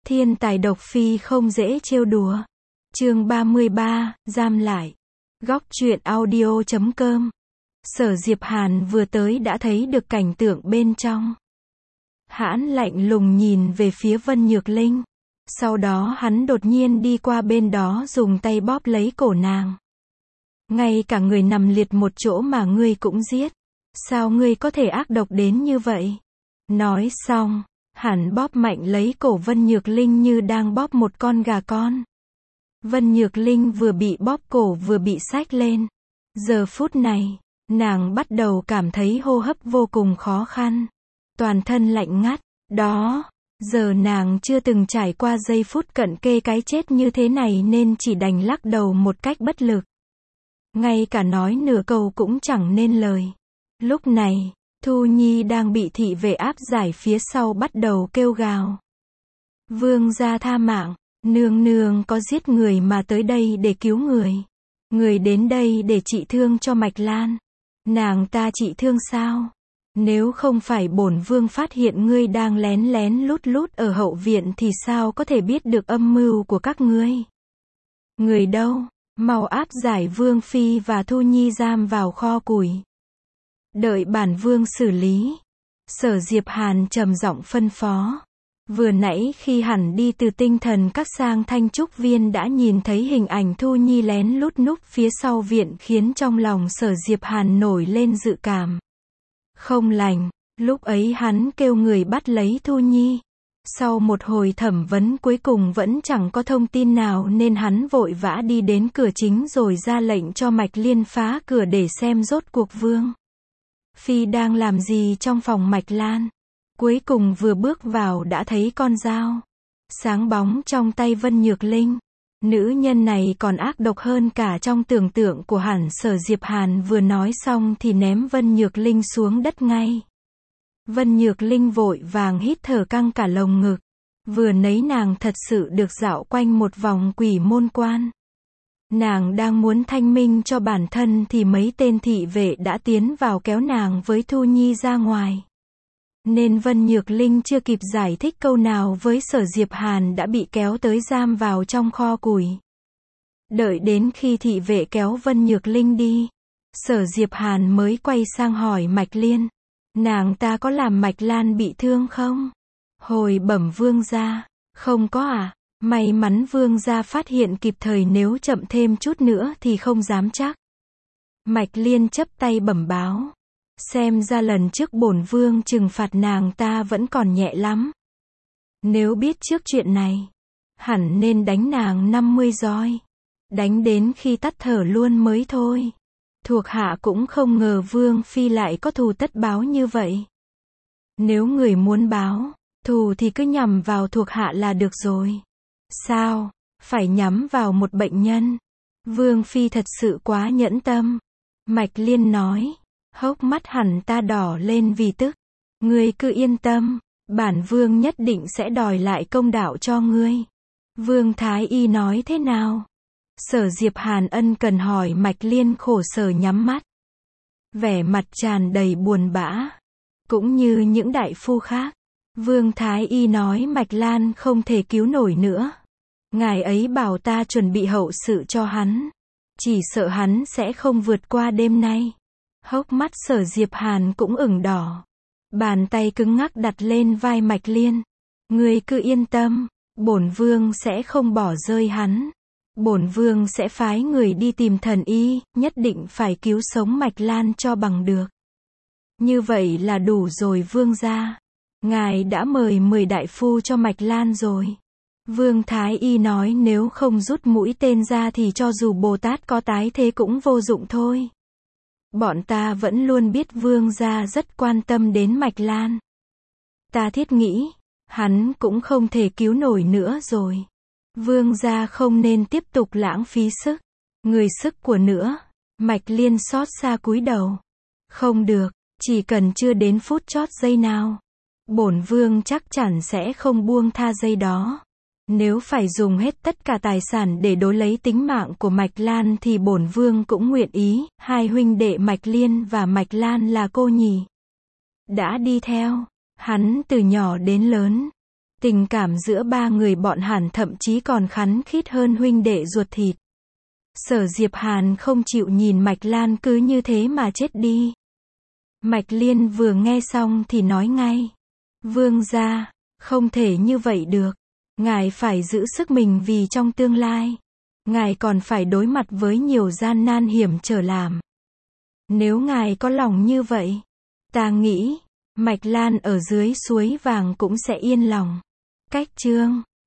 Thiên tài độc phi không dễ trêu đùa. Chương 33, giam lại. Góc truyện audio.com. Sở Diệp Hàn vừa tới đã thấy được cảnh tượng bên trong. Hãn lạnh lùng nhìn về phía Vân Nhược Linh. Sau đó hắn đột nhiên đi qua bên đó dùng tay bóp lấy cổ nàng. Ngay cả người nằm liệt một chỗ mà ngươi cũng giết. Sao ngươi có thể ác độc đến như vậy? Nói xong, hắn bóp mạnh lấy cổ Vân Nhược Linh như đang bóp một con gà con. Vân Nhược Linh vừa bị bóp cổ vừa bị xách lên. Giờ phút này, nàng bắt đầu cảm thấy hô hấp vô cùng khó khăn. Toàn thân lạnh ngắt. Đó, giờ nàng chưa từng trải qua giây phút cận kề cái chết như thế này nên chỉ đành lắc đầu một cách bất lực. Ngay cả nói nửa câu cũng chẳng nên lời. Lúc này, Thu Nhi đang bị thị vệ áp giải phía sau bắt đầu kêu gào. Vương gia tha mạng, nương nương có giết người mà tới đây để cứu người. Người đến đây để trị thương cho Mạch Lan. Nàng ta trị thương sao? Nếu không phải bổn vương phát hiện ngươi đang lén lén lút lút ở hậu viện thì sao có thể biết được âm mưu của các ngươi? Người đâu? Mau áp giải Vương Phi và Thu Nhi giam vào kho củi. Đợi bản vương xử lý. Sở Diệp Hàn trầm giọng phân phó. Vừa nãy khi hẳn đi từ Tinh Thần Các sang Thanh Trúc Viên đã nhìn thấy hình ảnh Thu Nhi lén lút núp phía sau viện khiến trong lòng Sở Diệp Hàn nổi lên dự cảm không lành. Lúc ấy hắn kêu người bắt lấy Thu Nhi. Sau một hồi thẩm vấn cuối cùng vẫn chẳng có thông tin nào nên hắn vội vã đi đến cửa chính rồi ra lệnh cho Mạch Liên phá cửa để xem rốt cuộc Vương Phi đang làm gì trong phòng Mạch Lan. Cuối cùng vừa bước vào đã thấy con dao sáng bóng trong tay Vân Nhược Linh. Nữ nhân này còn ác độc hơn cả trong tưởng tượng của hẳn. Sở Diệp Hàn vừa nói xong thì ném Vân Nhược Linh xuống đất ngay. Vân Nhược Linh vội vàng hít thở căng cả lồng ngực. Vừa nấy nàng thật sự được dạo quanh một vòng quỷ môn quan. Nàng đang muốn thanh minh cho bản thân thì mấy tên thị vệ đã tiến vào kéo nàng với Thu Nhi ra ngoài. Nên Vân Nhược Linh chưa kịp giải thích câu nào với Sở Diệp Hàn đã bị kéo tới giam vào trong kho củi. Đợi đến khi thị vệ kéo Vân Nhược Linh đi, Sở Diệp Hàn mới quay sang hỏi Mạch Liên. Nàng ta có làm Mạch Lan bị thương không? Hồi bẩm vương gia, không có à? May mắn vương gia phát hiện kịp thời, nếu chậm thêm chút nữa thì không dám chắc. Mạch Liên chắp tay bẩm báo. Xem ra lần trước bổn vương trừng phạt nàng ta vẫn còn nhẹ lắm. Nếu biết trước chuyện này, hẳn nên đánh nàng 50 roi. Đánh đến khi tắt thở luôn mới thôi. Thuộc hạ cũng không ngờ Vương Phi lại có thù tất báo như vậy. Nếu người muốn báo thù thì cứ nhằm vào thuộc hạ là được rồi. Sao? Phải nhắm vào một bệnh nhân? Vương Phi thật sự quá nhẫn tâm. Mạch Liên nói. Hốc mắt hẳn ta đỏ lên vì tức. Ngươi cứ yên tâm. Bản vương nhất định sẽ đòi lại công đạo cho ngươi. Vương Thái Y nói thế nào? Sở Diệp Hàn ân cần hỏi. Mạch Liên khổ sở nhắm mắt. Vẻ mặt tràn đầy buồn bã. Cũng như những đại phu khác. Vương Thái Y nói Mạch Lan không thể cứu nổi nữa. Ngài ấy bảo ta chuẩn bị hậu sự cho hắn. Chỉ sợ hắn sẽ không vượt qua đêm nay. Hốc mắt Sở Diệp Hàn cũng ửng đỏ. Bàn tay cứng ngắc đặt lên vai Mạch Liên. Ngươi cứ yên tâm. Bổn vương sẽ không bỏ rơi hắn. Bổn vương sẽ phái người đi tìm thần y, nhất định phải cứu sống Mạch Lan cho bằng được. Như vậy là đủ rồi vương gia. Ngài đã mời 10 đại phu cho Mạch Lan rồi. Vương Thái Y nói nếu không rút mũi tên ra thì cho dù Bồ Tát có tái thế cũng vô dụng thôi. Bọn ta vẫn luôn biết vương gia rất quan tâm đến Mạch Lan. Ta thiết nghĩ, hắn cũng không thể cứu nổi nữa rồi. Vương gia không nên tiếp tục lãng phí sức. Người sức của nữa. Mạch Liên xót xa cúi đầu. Không được, chỉ cần chưa đến phút chót giây nào. Bổn vương chắc chắn sẽ không buông tha giây đó. Nếu phải dùng hết tất cả tài sản để đối lấy tính mạng của Mạch Lan thì bổn vương cũng nguyện ý. Hai huynh đệ Mạch Liên và Mạch Lan là cô nhì. Đã đi theo hắn từ nhỏ đến lớn. Tình cảm giữa ba người bọn Hàn thậm chí còn khắn khít hơn huynh đệ ruột thịt. Sở Diệp Hàn không chịu nhìn Mạch Lan cứ như thế mà chết đi. Mạch Liên vừa nghe xong thì nói ngay. Vương gia, không thể như vậy được. Ngài phải giữ sức mình vì trong tương lai. Ngài còn phải đối mặt với nhiều gian nan hiểm trở làm. Nếu ngài có lòng như vậy, ta nghĩ, Mạch Lan ở dưới suối vàng cũng sẽ yên lòng. Cách chương